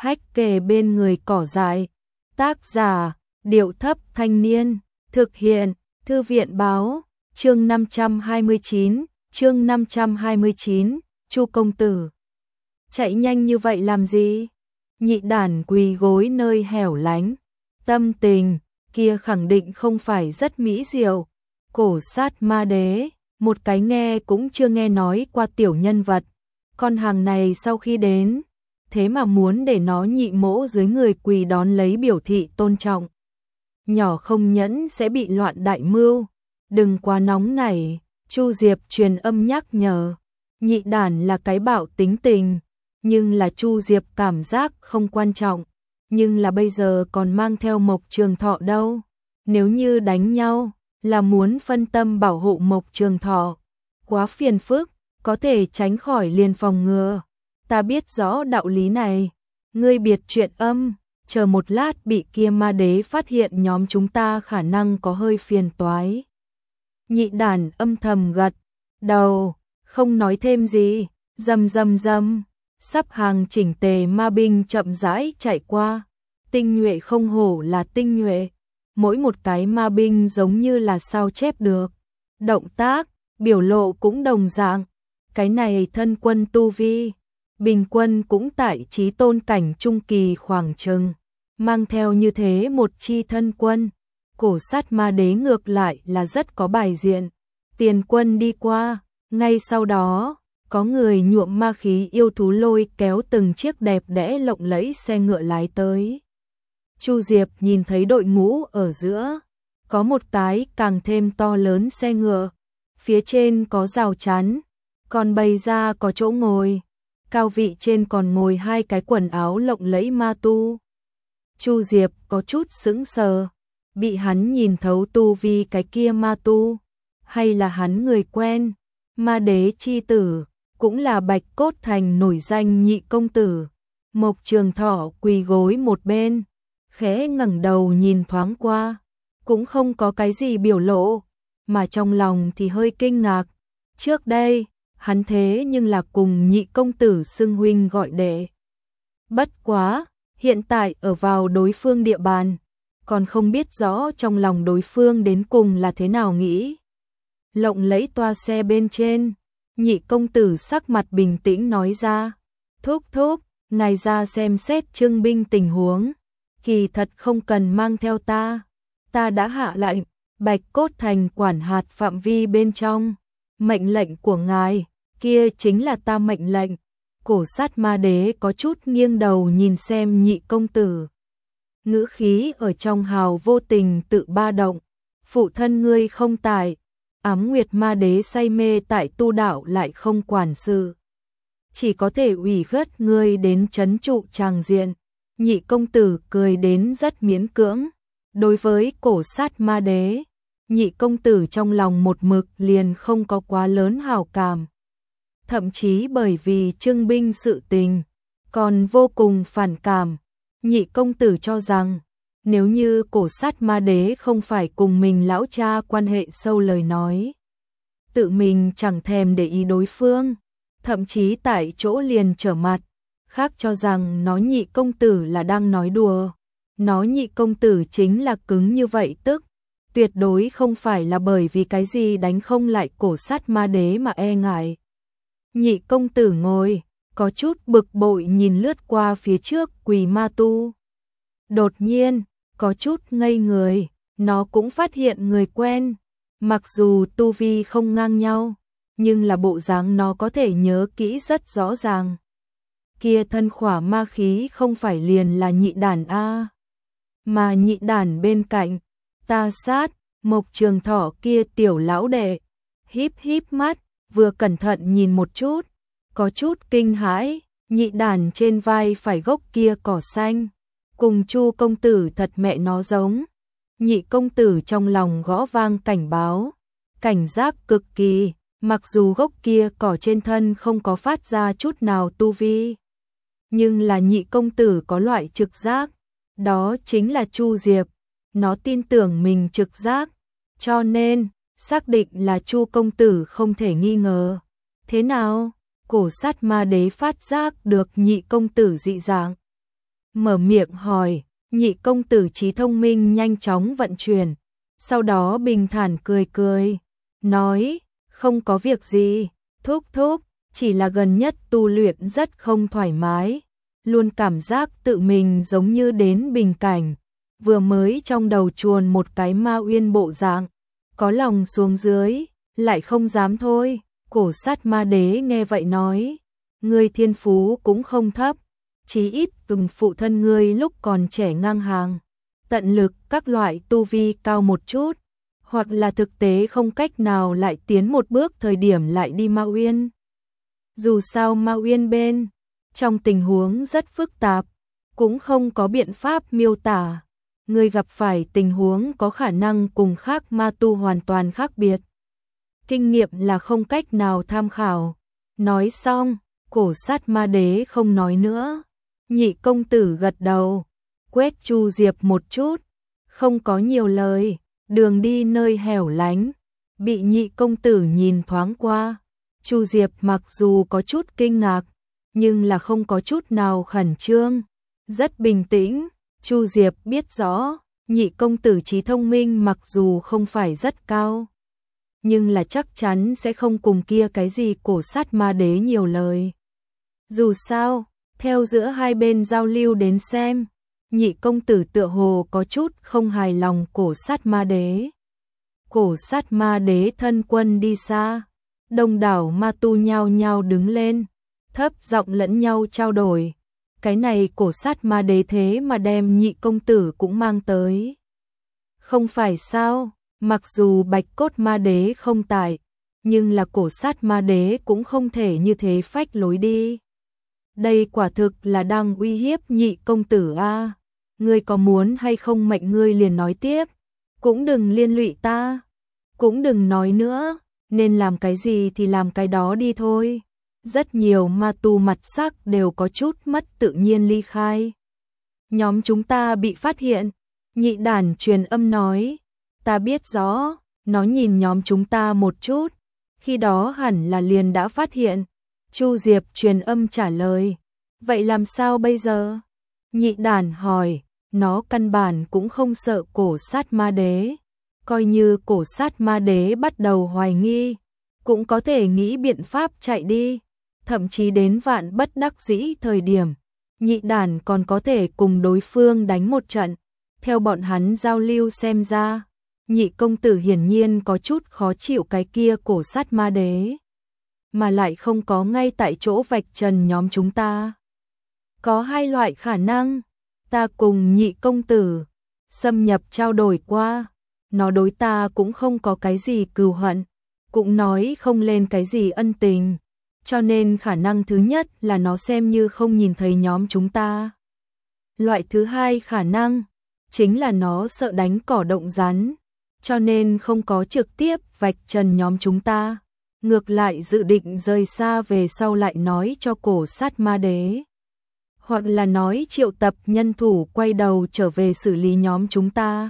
hách kề bên người cỏ dại. Tác giả, Điệu Thấp Thanh Niên. Thực hiện, Thư viện Báo. Chương 529, chương 529, Chu công tử. Chạy nhanh như vậy làm gì? Nhị đản quỳ gối nơi hẻo lánh. Tâm tình kia khẳng định không phải rất mỹ diệu. Cổ sát ma đế, một cái nghe cũng chưa nghe nói qua tiểu nhân vật. Con hàng này sau khi đến, thế mà muốn để nó nhị mỗ dưới người quỳ đón lấy biểu thị tôn trọng. Nhỏ không nhẫn sẽ bị loạn đại mưu. Đừng quá nóng nảy, Chu Diệp truyền âm nhắc nhở. Nhị đản là cái bạo tính tình, nhưng là Chu Diệp cảm giác không quan trọng. Nhưng là bây giờ còn mang theo Mộc Trường Thọ đâu. Nếu như đánh nhau, là muốn phân tâm bảo hộ Mộc Trường Thọ. Quá phiền phức, có thể tránh khỏi liền phòng ngừa. Ta biết rõ đạo lý này. Ngươi biệt chuyện âm, chờ một lát bị kia ma đế phát hiện nhóm chúng ta khả năng có hơi phiền toái. Nhị đản âm thầm gật đầu, không nói thêm gì. Rầm rầm rầm, sắp hàng chỉnh tề ma binh chậm rãi chạy qua. Tinh nhuệ không hổ là tinh nhuệ, mỗi một cái ma binh giống như là sao chép được. Động tác, biểu lộ cũng đồng dạng. Cái này thân quân tu vi, bình quân cũng tại chí tôn cảnh trung kỳ khoảng chừng. Mang theo như thế một chi thân quân, cổ sát ma đế ngược lại là rất có bài diện. Tiền quân đi qua, ngay sau đó, có người nhuộm ma khí yêu thú lôi kéo từng chiếc đẹp đẽ lộng lẫy xe ngựa lái tới. Chu Diệp nhìn thấy đội ngũ ở giữa, có một cái càng thêm to lớn xe ngựa, phía trên có rào chắn, còn bày ra có chỗ ngồi, cao vị trên còn ngồi hai cái quần áo lộng lẫy ma tu. Chu Diệp có chút sững sờ, bị hắn nhìn thấu tu vi cái kia ma tu, hay là hắn người quen, ma đế chi tử, cũng là Bạch Cốt Thành nổi danh nhị công tử. Mộc Trường Thọ quỳ gối một bên, khẽ ngẩng đầu nhìn thoáng qua, cũng không có cái gì biểu lộ, mà trong lòng thì hơi kinh ngạc. Trước đây, hắn thế nhưng là cùng nhị công tử xưng huynh gọi đệ. Bất quá, hiện tại ở vào đối phương địa bàn, còn không biết rõ trong lòng đối phương đến cùng là thế nào nghĩ. Lộng lẫy toa xe bên trên, nhị công tử sắc mặt bình tĩnh nói ra. Thúc thúc, ngài ra xem xét trưng binh tình huống. Kỳ thật không cần mang theo ta. Ta đã hạ lệnh, Bạch Cốt Thành quản hạt phạm vi bên trong. Mệnh lệnh của ngài, kia chính là ta mệnh lệnh. Cổ sát ma đế có chút nghiêng đầu nhìn xem nhị công tử. Ngữ khí ở trong hào vô tình tự ba động. Phụ thân ngươi không tại, Ám Nguyệt ma đế say mê tại tu đạo lại không quản sự. Chỉ có thể ủy khuất ngươi đến trấn trụ tràng diện. Nhị công tử cười đến rất miễn cưỡng. Đối với cổ sát ma đế, nhị công tử trong lòng một mực liền không có quá lớn hảo cảm. Thậm chí bởi vì trưng binh sự tình, còn vô cùng phản cảm. Nhị công tử cho rằng, nếu như cổ sát ma đế không phải cùng mình lão cha quan hệ sâu lời nói, tự mình chẳng thèm để ý đối phương, thậm chí tại chỗ liền trở mặt, khác cho rằng nó nhị công tử là đang nói đùa. Nó nhị công tử chính là cứng như vậy tức, tuyệt đối không phải là bởi vì cái gì đánh không lại cổ sát ma đế mà e ngại. Nhị công tử ngồi, có chút bực bội nhìn lướt qua phía trước quỳ ma tu. Đột nhiên, có chút ngây người, nó cũng phát hiện người quen. Mặc dù tu vi không ngang nhau, nhưng là bộ dáng nó có thể nhớ kỹ rất rõ ràng. Kia thân khỏa ma khí không phải liền là nhị đản a, mà nhị đản bên cạnh, ta sát, Mộc Trường Thọ kia tiểu lão đệ. Híp híp mắt, vừa cẩn thận nhìn một chút, có chút kinh hãi, nhị đản trên vai phải gốc kia cỏ xanh, cùng Chu công tử thật mẹ nó giống. Nhị công tử trong lòng gõ vang cảnh báo, cảnh giác cực kỳ, mặc dù gốc kia cỏ trên thân không có phát ra chút nào tu vi, nhưng là nhị công tử có loại trực giác, đó chính là Chu Diệp, nó tin tưởng mình trực giác, cho nên xác định là Chu công tử không thể nghi ngờ. Thế nào? Cổ sát ma đế phát giác được nhị công tử dị dạng, mở miệng hỏi, nhị công tử trí thông minh nhanh chóng vận chuyển, sau đó bình thản cười cười, nói, không có việc gì, thúc thúc, chỉ là gần nhất tu luyện rất không thoải mái, luôn cảm giác tự mình giống như đến bình cảnh, vừa mới trong đầu chuồn một cái ma uyên bộ dạng, có lòng xuống dưới, lại không dám thôi. Cổ sát ma đế nghe vậy nói, ngươi thiên phú cũng không thấp, chí ít từng phụ thân ngươi lúc còn trẻ ngang hàng, tận lực các loại tu vi cao một chút, hoặc là thực tế không cách nào lại tiến một bước thời điểm lại đi Ma Uyên. Dù sao Ma Uyên bên trong tình huống rất phức tạp, cũng không có biện pháp miêu tả, ngươi gặp phải tình huống có khả năng cùng khác ma tu hoàn toàn khác biệt. Kinh nghiệm là không cách nào tham khảo. Nói xong, cổ sát ma đế không nói nữa. Nhị công tử gật đầu, quét Chu Diệp một chút, không có nhiều lời, đường đi nơi hẻo lánh, bị nhị công tử nhìn thoáng qua. Chu Diệp mặc dù có chút kinh ngạc, nhưng là không có chút nào khẩn trương, rất bình tĩnh. Chu Diệp biết rõ, nhị công tử trí thông minh mặc dù không phải rất cao, nhưng là chắc chắn sẽ không cùng kia cái gì cổ sát ma đế nhiều lời. Dù sao, theo giữa hai bên giao lưu đến xem, nhị công tử tựa hồ có chút không hài lòng cổ sát ma đế. Cổ sát ma đế thân quân đi xa, đông đảo ma tu nhao nhao đứng lên, thấp giọng lẫn nhau trao đổi. Cái này cổ sát ma đế thế mà đem nhị công tử cũng mang tới. Không phải sao, mặc dù bạch cốt ma đế không tại, nhưng là cổ sát ma đế cũng không thể như thế phách lối đi. Đây quả thực là đang uy hiếp nhị công tử a. Ngươi có muốn hay không mệnh ngươi liền nói tiếp, cũng đừng liên lụy ta, cũng đừng nói nữa, nên làm cái gì thì làm cái đó đi thôi. Rất nhiều ma tu mặt sắc đều có chút mất tự nhiên ly khai. Nhóm chúng ta bị phát hiện, nhị đản truyền âm nói, ta biết rõ, nó nhìn nhóm chúng ta một chút, khi đó hẳn là liền đã phát hiện. Chu Diệp truyền âm trả lời, vậy làm sao bây giờ? Nhị đản hỏi, nó căn bản cũng không sợ cổ sát ma đế, coi như cổ sát ma đế bắt đầu hoài nghi, cũng có thể nghĩ biện pháp chạy đi, thậm chí đến vạn bất đắc dĩ thời điểm, nhị đản còn có thể cùng đối phương đánh một trận. Theo bọn hắn giao lưu xem ra, nhị công tử hiển nhiên có chút khó chịu cái kia cổ sát ma đế, mà lại không có ngay tại chỗ vạch trần nhóm chúng ta. Có hai loại khả năng, ta cùng nhị công tử xâm nhập trao đổi qua, nó đối ta cũng không có cái gì cừu hận, cũng nói không lên cái gì ân tình, cho nên khả năng thứ nhất là nó xem như không nhìn thấy nhóm chúng ta. Loại thứ hai khả năng chính là nó sợ đánh cỏ động rắn, cho nên không có trực tiếp vạch trần nhóm chúng ta, ngược lại dự định rời xa về sau lại nói cho cổ sát ma đế, hoặc là nói triệu tập nhân thủ quay đầu trở về xử lý nhóm chúng ta.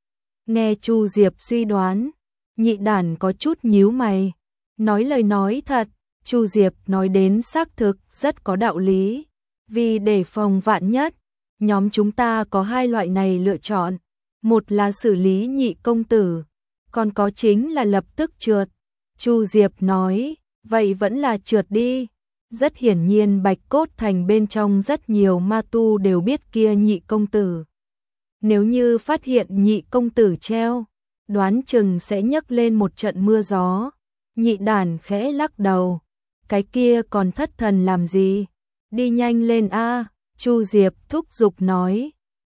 Nghe Chu Diệp suy đoán, nhị đản có chút nhíu mày, nói lời nói thật, Chu Diệp nói đến xác thực rất có đạo lý, vì để phòng vạn nhất, nhóm chúng ta có hai loại này lựa chọn, một là xử lý nhị công tử, còn có chính là lập tức trượt. Chu Diệp nói, vậy vẫn là trượt đi. Rất hiển nhiên Bạch Cốt Thành bên trong rất nhiều ma tu đều biết kia nhị công tử. Nếu như phát hiện nhị công tử treo, đoán chừng sẽ nhấc lên một trận mưa gió. Nhị đản khẽ lắc đầu, cái kia còn thất thần làm gì, đi nhanh lên a. Chu Diệp thúc giục nói,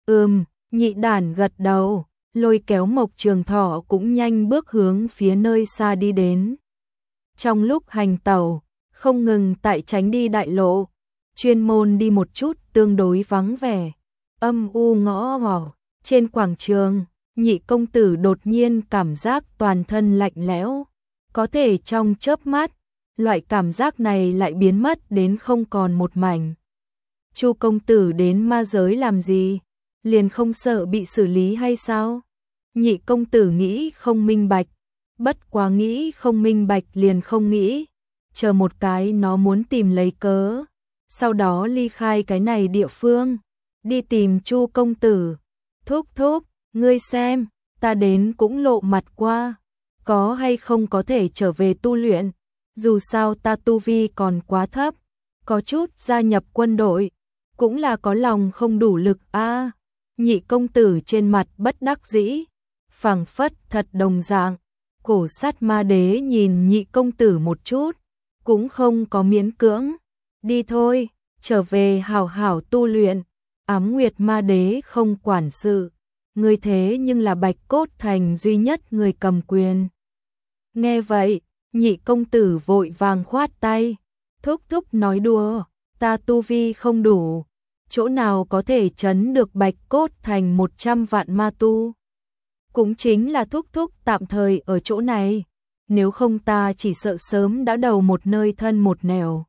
nhị đản gật đầu, lôi kéo Mộc Trường Thọ cũng nhanh bước hướng phía nơi xa đi đến. Trong lúc hành tẩu, không ngừng tại tránh đi đại lộ, chuyên môn đi một chút tương đối vắng vẻ, âm u ngõ hẻm. Trên quảng trường, nhị công tử đột nhiên cảm giác toàn thân lạnh lẽo, có thể trong chớp mắt, loại cảm giác này lại biến mất đến không còn một mảnh. Chu công tử đến ma giới làm gì? Liền không sợ bị xử lý hay sao? Nhị công tử nghĩ không minh bạch, bất quá nghĩ không minh bạch liền không nghĩ, chờ một cái nó muốn tìm lấy cớ, sau đó ly khai cái này địa phương. đi tìm Chu công tử. Thúc thúc, ngươi xem, ta đến cũng lộ mặt qua, có hay không có thể trở về tu luyện, dù sao ta tu vi còn quá thấp, có chút gia nhập quân đội, cũng là có lòng không đủ lực a. Nhị công tử trên mặt bất đắc dĩ, phảng phất thật đồng dạng. Cổ Sát Ma Đế nhìn nhị công tử một chút, cũng không có miễn cưỡng. Đi thôi, trở về hảo hảo tu luyện. Ám Nguyệt Ma Đế không quản sự, ngươi thế nhưng là Bạch Cốt Thành duy nhất người cầm quyền. Nghe vậy, nhị công tử vội vàng khoát tay. Thúc thúc nói đùa, ta tu vi không đủ, chỗ nào có thể trấn được Bạch Cốt Thành 100 vạn ma tu. Cũng chính là thúc thúc tạm thời ở chỗ này, nếu không ta chỉ sợ sớm đã đầu một nơi thân một nẻo.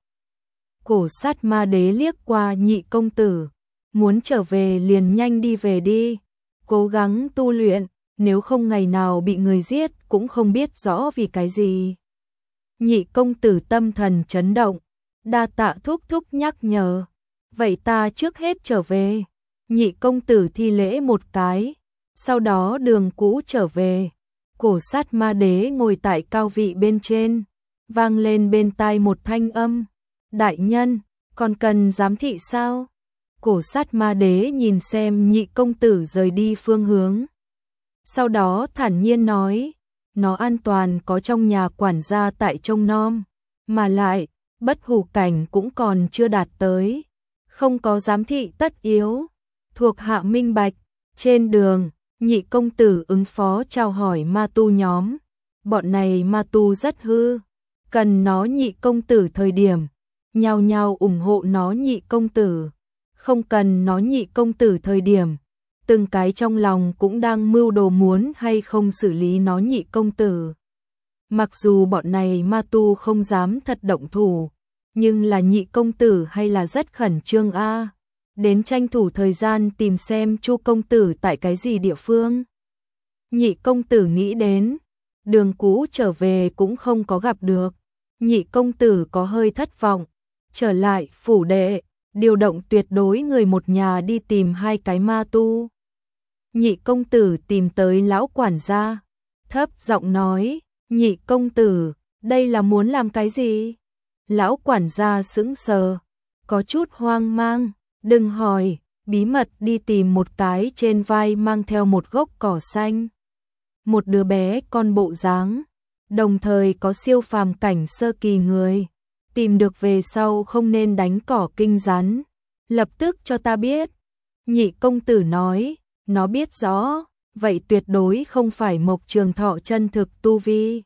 Cổ Sát Ma Đế liếc qua nhị công tử, muốn trở về liền nhanh đi về đi, cố gắng tu luyện, nếu không ngày nào bị người giết cũng không biết rõ vì cái gì. Nhị công tử tâm thần chấn động, đa tạ thúc thúc nhắc nhở, vậy ta trước hết trở về. Nhị công tử thi lễ một cái, sau đó đường cũ trở về. Cổ Sát Ma Đế ngồi tại cao vị bên trên, vang lên bên tai một thanh âm. Đại nhân, còn cần giám thị sao? Cổ Sát Ma Đế nhìn xem nhị công tử rời đi phương hướng. Sau đó thản nhiên nói, nó an toàn có trong nhà quản gia tại trông nom, mà lại, bất hủ cảnh cũng còn chưa đạt tới, không có giám thị tất yếu. Thuộc hạ minh bạch. Trên đường, nhị công tử ứng phó chào hỏi ma tu nhóm. Bọn này ma tu rất hư, cần nó nhị công tử thời điểm, nhao nhao ủng hộ nó nhị công tử. Không cần nó nhị công tử thời điểm, từng cái trong lòng cũng đang mưu đồ muốn hay không xử lý nó nhị công tử. Mặc dù bọn này ma tu không dám thật động thủ, nhưng là nhị công tử hay là rất khẩn trương a. Đến tranh thủ thời gian tìm xem Chu công tử tại cái gì địa phương. Nhị công tử nghĩ đến, đường cũ trở về cũng không có gặp được. Nhị công tử có hơi thất vọng, trở lại phủ đệ, điều động tuyệt đối người một nhà đi tìm hai cái ma tu. Nhị công tử tìm tới lão quản gia, thấp giọng nói, nhị công tử, đây là muốn làm cái gì? Lão quản gia sững sờ, có chút hoang mang, đừng hỏi, bí mật đi tìm một cái trên vai mang theo một gốc cỏ xanh. Một đứa bé con bộ dáng, đồng thời có siêu phàm cảnh sơ kỳ người, tìm được về sau không nên đánh cỏ kinh rắn, lập tức cho ta biết. Nhị công tử nói, nó biết rõ, vậy tuyệt đối không phải Mộc Trường Thọ chân thực tu vi.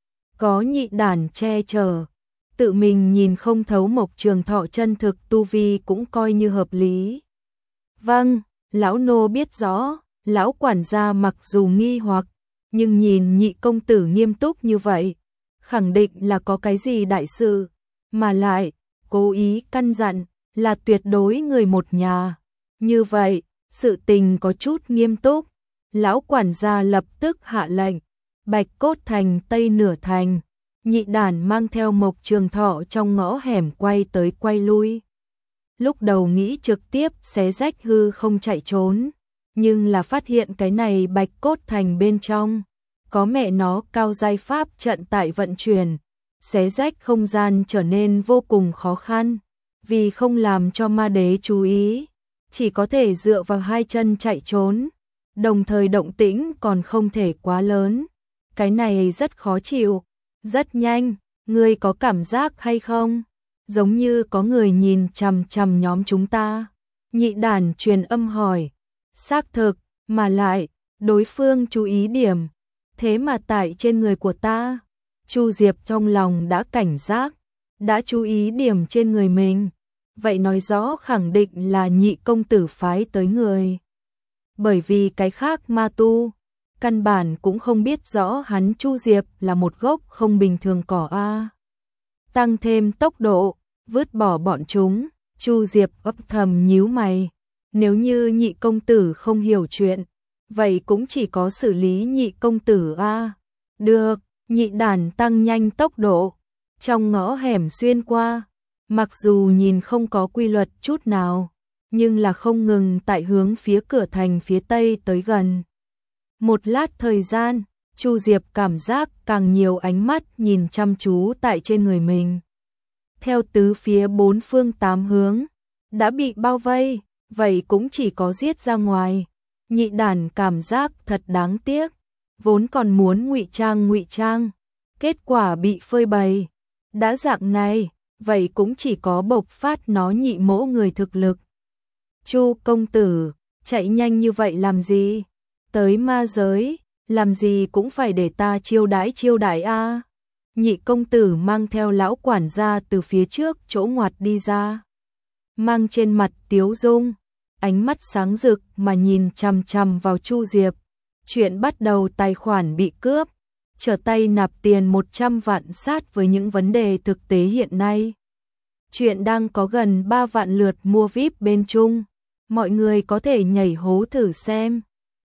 Có nhị đản che chở, tự mình nhìn không thấu Mộc Trường Thọ chân thực tu vi cũng coi như hợp lý. Vâng, lão nô biết rõ. Lão quản gia mặc dù nghi hoặc, nhưng nhìn nhị công tử nghiêm túc như vậy, khẳng định là có cái gì đại sự, mà lại cố ý căn dặn là tuyệt đối người một nhà. Như vậy, sự tình có chút nghiêm túc. Lão quản gia lập tức hạ lệnh, Bạch Cốt Thành Tây nửa thành, nhị đản mang theo Mộc Trường Thọ trong ngõ hẻm quay tới quay lui. Lúc đầu nghĩ trực tiếp xé rách hư không chạy trốn, nhưng là phát hiện cái này Bạch Cốt Thành bên trong có mẹ nó cao giai pháp trận tại vận chuyển, xé rách không gian trở nên vô cùng khó khăn, vì không làm cho ma đế chú ý, chỉ có thể dựa vào hai chân chạy trốn, đồng thời động tĩnh còn không thể quá lớn. Cái này rất khó chịu. Rất nhanh, ngươi có cảm giác hay không? Giống như có người nhìn chằm chằm nhóm chúng ta. Nhị đản truyền âm hỏi. Xác thực, mà lại, đối phương chú ý điểm. Thế mà tại trên người của ta, Chu Diệp trong lòng đã cảnh giác, đã chú ý điểm trên người mình. Vậy nói rõ khẳng định là nhị công tử phái tới người. Bởi vì cái khác ma tu, căn bản cũng không biết rõ hắn Chu Diệp là một gốc không bình thường cỏ a. Tăng thêm tốc độ, vứt bỏ bọn chúng, Chu Diệp ấp thầm nhíu mày. Nếu như nhị công tử không hiểu chuyện, vậy cũng chỉ có xử lý nhị công tử a. Được, nhị đản tăng nhanh tốc độ, trong ngõ hẻm xuyên qua, mặc dù nhìn không có quy luật chút nào, nhưng là không ngừng tại hướng phía cửa thành phía tây tới gần. Một lát thời gian, Chu Diệp cảm giác càng nhiều ánh mắt nhìn chăm chú tại trên người mình. Theo tứ phía bốn phương tám hướng, đã bị bao vây, vậy cũng chỉ có giết ra ngoài. Nhị đản cảm giác thật đáng tiếc, vốn còn muốn ngụy trang, kết quả bị phơi bày. Đã dạng này, vậy cũng chỉ có bộc phát nó nhị mỗ người thực lực. Chu công tử, chạy nhanh như vậy làm gì? Tới ma giới, làm gì cũng phải để ta chiêu đãi a. Nhị công tử mang theo lão quản gia từ phía trước chỗ ngoặt đi ra. Mang trên mặt tiếu dung, ánh mắt sáng rực mà nhìn chằm chằm vào Chu Diệp. Chuyện bắt đầu tài khoản bị cướp, trở tay nạp tiền 100 vạn sát với những vấn đề thực tế hiện nay. Chuyện đang có gần 3 vạn lượt mua VIP bên Trung, mọi người có thể nhảy hố thử xem.